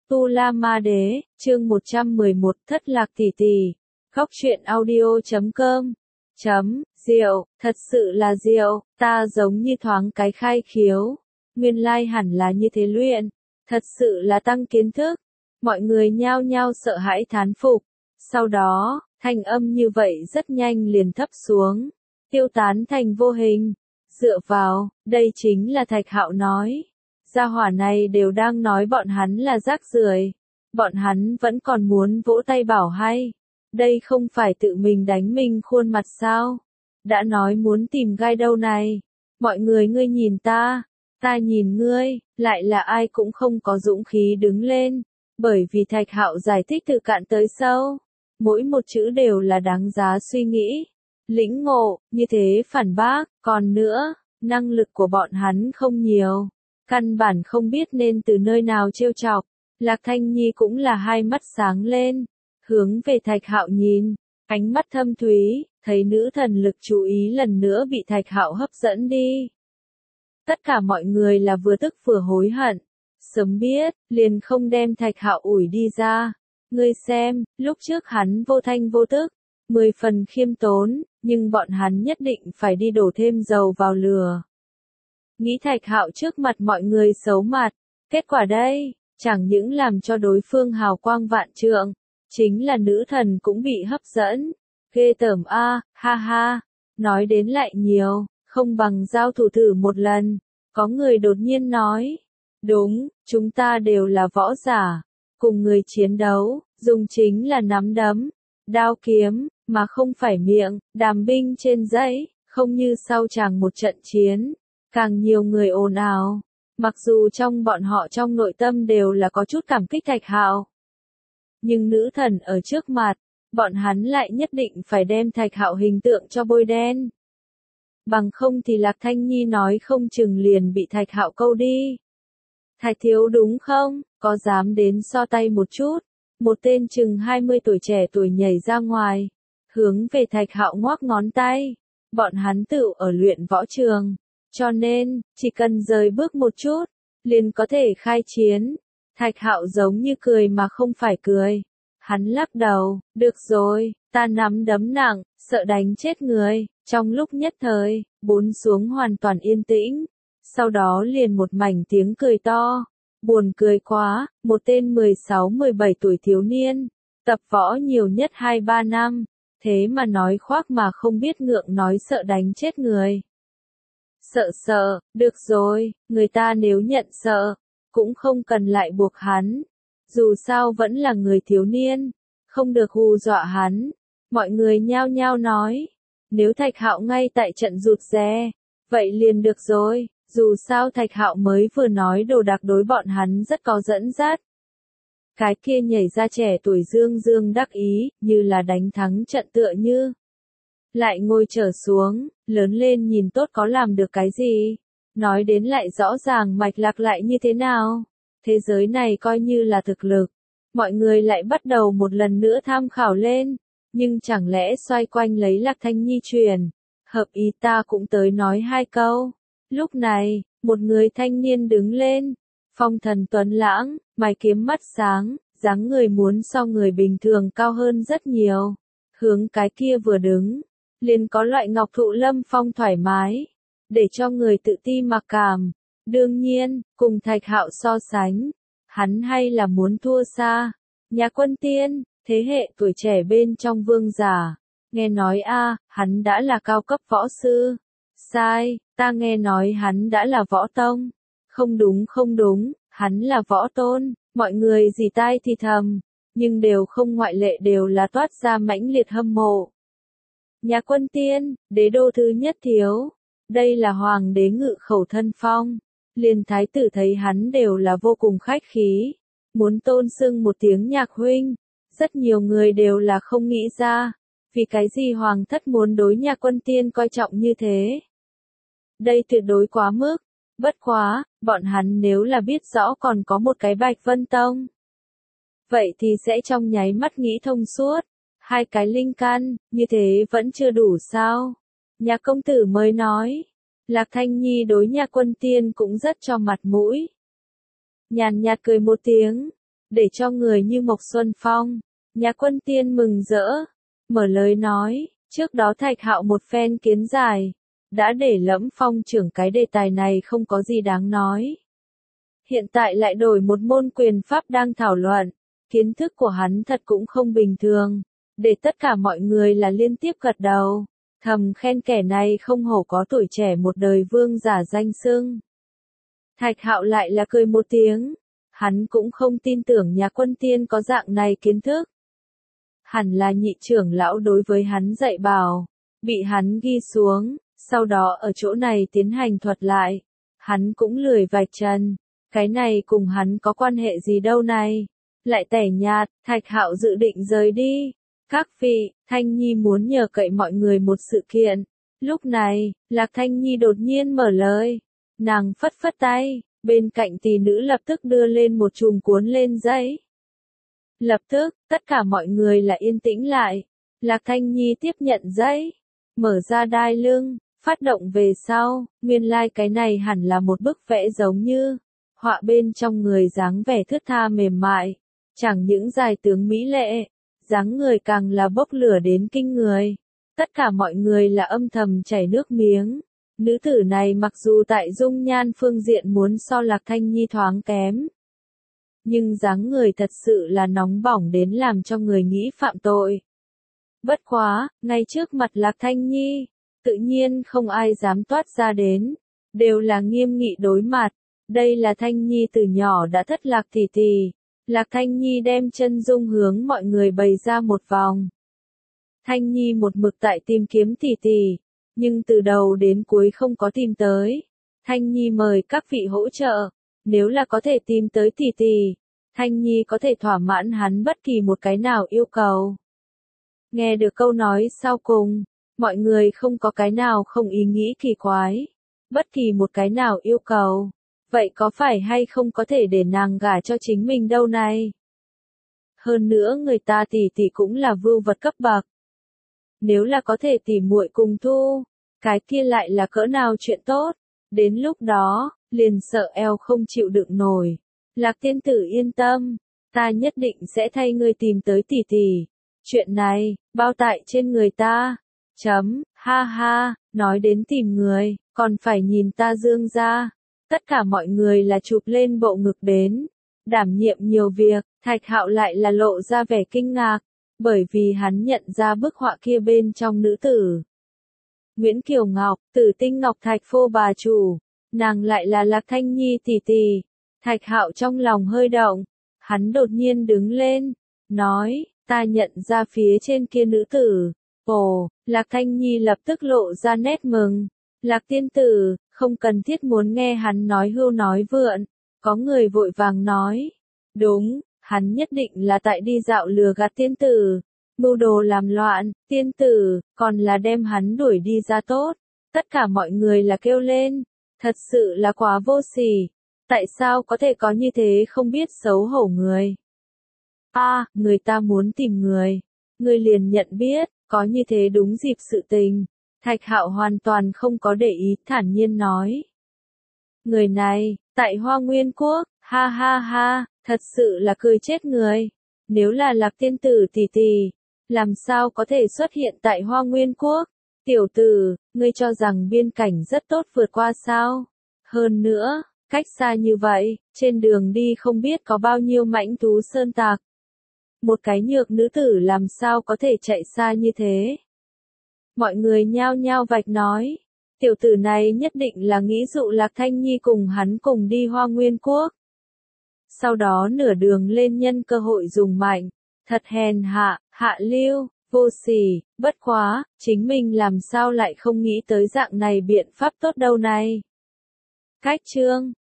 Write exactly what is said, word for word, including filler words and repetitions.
Tu La Ma Đế, chương một trăm mười một, Thất Lạc Tỷ Tỷ. Góc truyện audio chấm com. Chấm, diệu, thật sự là diệu, ta giống như thoáng cái khai khiếu. Nguyên lai hẳn là như thế luyện, thật sự là tăng kiến thức. Mọi người nhao nhao sợ hãi thán phục. Sau đó, thanh âm như vậy rất nhanh liền thấp xuống, tiêu tán thành vô hình. Dựa vào, đây chính là Thạch Hạo nói. Gia hỏa này đều đang nói bọn hắn là rác rưởi, bọn hắn vẫn còn muốn vỗ tay bảo hay. Đây không phải tự mình đánh mình khuôn mặt sao? Đã nói muốn tìm gai đâu này. Mọi người ngươi nhìn ta, ta nhìn ngươi, lại là ai cũng không có dũng khí đứng lên. Bởi vì Thạch Hạo giải thích từ cạn tới sâu, mỗi một chữ đều là đáng giá suy nghĩ. Lĩnh ngộ, như thế phản bác, còn nữa, năng lực của bọn hắn không nhiều. Căn bản không biết nên từ nơi nào trêu chọc. Lạc Thanh Nhi cũng là hai mắt sáng lên, hướng về Thạch Hạo nhìn, ánh mắt thâm thúy, thấy nữ thần lực chú ý lần nữa bị Thạch Hạo hấp dẫn đi. Tất cả mọi người là vừa tức vừa hối hận, sớm biết, liền không đem Thạch Hạo ủi đi ra. Ngươi xem, lúc trước hắn vô thanh vô tức, mười phần khiêm tốn, nhưng bọn hắn nhất định phải đi đổ thêm dầu vào lửa. Nghĩ Thạch Hạo trước mặt mọi người xấu mặt, kết quả đây, chẳng những làm cho đối phương hào quang vạn trượng, chính là nữ thần cũng bị hấp dẫn. Ghê tởm a, ha ha, nói đến lại nhiều, không bằng giao thủ thử một lần. Có người đột nhiên nói, đúng, chúng ta đều là võ giả, cùng người chiến đấu, dùng chính là nắm đấm, đao kiếm, mà không phải miệng, đàm binh trên dãy, không như sau chàng một trận chiến. Càng nhiều người ồn ào, mặc dù trong bọn họ trong nội tâm đều là có chút cảm kích Thạch Hạo. Nhưng nữ thần ở trước mặt, bọn hắn lại nhất định phải đem Thạch Hạo hình tượng cho bôi đen. Bằng không thì Lạc Thanh Nhi nói không chừng liền bị Thạch Hạo câu đi. Thạch thiếu đúng không, có dám đến so tay một chút. Một tên chừng hai mươi tuổi trẻ tuổi nhảy ra ngoài, hướng về Thạch Hạo ngoắc ngón tay. Bọn hắn tự ở luyện võ trường. Cho nên, chỉ cần rời bước một chút, liền có thể khai chiến. Thạch Hạo giống như cười mà không phải cười. Hắn lắc đầu, được rồi, ta nắm đấm nặng, sợ đánh chết người. Trong lúc nhất thời, bốn xuống hoàn toàn yên tĩnh. Sau đó liền một mảnh tiếng cười to. Buồn cười quá, một tên mười sáu mười bảy tuổi thiếu niên, tập võ nhiều nhất hai ba năm, thế mà nói khoác mà không biết ngượng nói sợ đánh chết người. Sợ sợ, được rồi, người ta nếu nhận sợ, cũng không cần lại buộc hắn. Dù sao vẫn là người thiếu niên, không được hù dọa hắn. Mọi người nhao nhao nói, nếu Thạch Hạo ngay tại trận rụt rè, vậy liền được rồi. Dù sao Thạch Hạo mới vừa nói đồ đạc đối bọn hắn rất có dẫn dắt. Cái kia nhảy ra trẻ tuổi dương dương đắc ý, như là đánh thắng trận tựa như. Lại ngồi trở xuống, lớn lên nhìn tốt có làm được cái gì? Nói đến lại rõ ràng mạch lạc lại như thế nào? Thế giới này coi như là thực lực. Mọi người lại bắt đầu một lần nữa tham khảo lên. Nhưng chẳng lẽ xoay quanh lấy Lạc Thanh Nhi truyền. Hợp ý ta cũng tới nói hai câu. Lúc này, một người thanh niên đứng lên. Phong thần tuấn lãng, mày kiếm mắt sáng, dáng người muốn so người bình thường cao hơn rất nhiều. Hướng cái kia vừa đứng. Liền có loại ngọc thụ lâm phong thoải mái, để cho người tự ti mặc cảm. Đương nhiên, cùng Thạch Hạo so sánh, hắn hay là muốn thua xa. Nhà Quân Tiên, thế hệ tuổi trẻ bên trong vương giả, nghe nói a, hắn đã là cao cấp võ sư. Sai, ta nghe nói hắn đã là võ tông. Không đúng không đúng, hắn là võ tôn. Mọi người rỉ tai thì thầm, nhưng đều không ngoại lệ đều là toát ra mãnh liệt hâm mộ. Nhà Quân Tiên, đế đô thứ nhất thiếu. Đây là hoàng đế ngự khẩu thân phong. Liền thái tử thấy hắn đều là vô cùng khách khí. Muốn tôn xưng một tiếng nhạc huynh. Rất nhiều người đều là không nghĩ ra. Vì cái gì hoàng thất muốn đối Nhà Quân Tiên coi trọng như thế. Đây tuyệt đối quá mức. Bất quá, bọn hắn nếu là biết rõ còn có một cái Bạch Vân Tông. Vậy thì sẽ trong nháy mắt nghĩ thông suốt. Hai cái linh căn, như thế vẫn chưa đủ sao? Nhà công tử mới nói. Lạc Thanh Nhi đối Nhà Quân Tiên cũng rất cho mặt mũi. Nhàn nhạt cười một tiếng. để cho người như Mộc Xuân Phong. Nhà Quân Tiên mừng rỡ, mở lời nói, trước đó Thạch Hạo một phen kiến giải, đã để Lẫm Phong trưởng cái đề tài này không có gì đáng nói. Hiện tại lại đổi một môn quyền pháp đang thảo luận, kiến thức của hắn thật cũng không bình thường, để tất cả mọi người là liên tiếp gật đầu, thầm khen kẻ này không hổ có tuổi trẻ một đời vương giả danh xưng. Thạch Hạo lại là cười một tiếng, hắn cũng không tin tưởng Nhà Quân Tiên có dạng này kiến thức. Hẳn là nhị trưởng lão đối với hắn dạy bảo, bị hắn ghi xuống, sau đó ở chỗ này tiến hành thuật lại. Hắn cũng lười vạch trần, cái này cùng hắn có quan hệ gì đâu này. Lại tẻ nhạt, Thạch Hạo dự định rời đi. Các vị, Thanh Nhi muốn nhờ cậy mọi người một sự kiện. Lúc này, Lạc Thanh Nhi đột nhiên mở lời. Nàng phất phất tay, bên cạnh tỷ nữ lập tức đưa lên một chùm cuốn lên giấy. Lập tức, tất cả mọi người là yên tĩnh lại. Lạc Thanh Nhi tiếp nhận giấy, mở ra đai lưng, phát động về sau, nguyên lai like cái này hẳn là một bức vẽ giống như họa bên trong người dáng vẻ thướt tha mềm mại, chẳng những dài tướng mỹ lệ, dáng người càng là bốc lửa đến kinh người. Tất cả mọi người là âm thầm chảy nước miếng. Nữ tử này mặc dù tại dung nhan phương diện muốn so Lạc Thanh Nhi thoáng kém, nhưng dáng người thật sự là nóng bỏng đến làm cho người nghĩ phạm tội. Bất quá, ngay trước mặt Lạc Thanh Nhi, tự nhiên không ai dám toát ra đến, đều là nghiêm nghị đối mặt. Đây là Thanh Nhi từ nhỏ đã thất lạc tỷ tỷ. Lạc Thanh Nhi đem chân dung hướng mọi người bày ra một vòng. Thanh Nhi một mực tại tìm kiếm tỷ tỷ, nhưng từ đầu đến cuối không có tìm tới. Thanh Nhi mời các vị hỗ trợ, nếu là có thể tìm tới tỷ tỷ, Thanh Nhi có thể thỏa mãn hắn bất kỳ một cái nào yêu cầu. Nghe được câu nói sau cùng, mọi người không có cái nào không ý nghĩ kỳ quái. Bất kỳ một cái nào yêu cầu, vậy có phải hay không có thể để nàng gả cho chính mình đâu này? Hơn nữa người ta tỷ tỷ cũng là vưu vật cấp bậc. Nếu là có thể tỉ muội cùng thu, cái kia lại là cỡ nào chuyện tốt. Đến lúc đó, liền sợ eo không chịu đựng nổi. Lạc tiên tử yên tâm, ta nhất định sẽ thay ngươi tìm tới tỷ tỷ. Chuyện này, bao tại trên người ta. Chấm, ha ha, nói đến tìm người, còn phải nhìn ta dương ra. Tất cả mọi người là chụp lên bộ ngực đến. Đảm nhiệm nhiều việc, Thạch Hạo lại là lộ ra vẻ kinh ngạc, bởi vì hắn nhận ra bức họa kia bên trong nữ tử. Nguyễn Kiều Ngọc, Tử Tinh Ngọc Thạch phô bà chủ, nàng lại là Lạc Thanh Nhi tỷ tỷ. Thạch Hạo trong lòng hơi động, hắn đột nhiên đứng lên, nói, ta nhận ra phía trên kia nữ tử. Ồ, Lạc Thanh Nhi lập tức lộ ra nét mừng. Lạc tiên tử, không cần thiết muốn nghe hắn nói hưu nói vượn. Có người vội vàng nói, đúng, hắn nhất định là tại đi dạo lừa gạt tiên tử, mưu đồ làm loạn, tiên tử, còn là đem hắn đuổi đi ra tốt. Tất cả mọi người là kêu lên, thật sự là quá vô sỉ, tại sao có thể có như thế không biết xấu hổ người. A, à, người ta muốn tìm người, người liền nhận biết, có như thế đúng dịp sự tình. Thạch Hạo hoàn toàn không có để ý, thản nhiên nói. Người này, tại Hoa Nguyên Quốc, ha ha ha, thật sự là cười chết người. Nếu là Lạc tiên tử tỷ tỷ, làm sao có thể xuất hiện tại Hoa Nguyên Quốc? Tiểu tử, ngươi cho rằng biên cảnh rất tốt vượt qua sao? Hơn nữa, cách xa như vậy, trên đường đi không biết có bao nhiêu mãnh thú sơn tạc. Một cái nhược nữ tử làm sao có thể chạy xa như thế? Mọi người nhao nhao vạch nói, tiểu tử này nhất định là nghĩ dụ Lạc Thanh Nhi cùng hắn cùng đi Hoa Nguyên Quốc. Sau đó nửa đường lên nhân cơ hội dùng mạnh, thật hèn hạ, hạ lưu, vô sỉ, bất quá, chính mình làm sao lại không nghĩ tới dạng này biện pháp tốt đâu này. Cách chương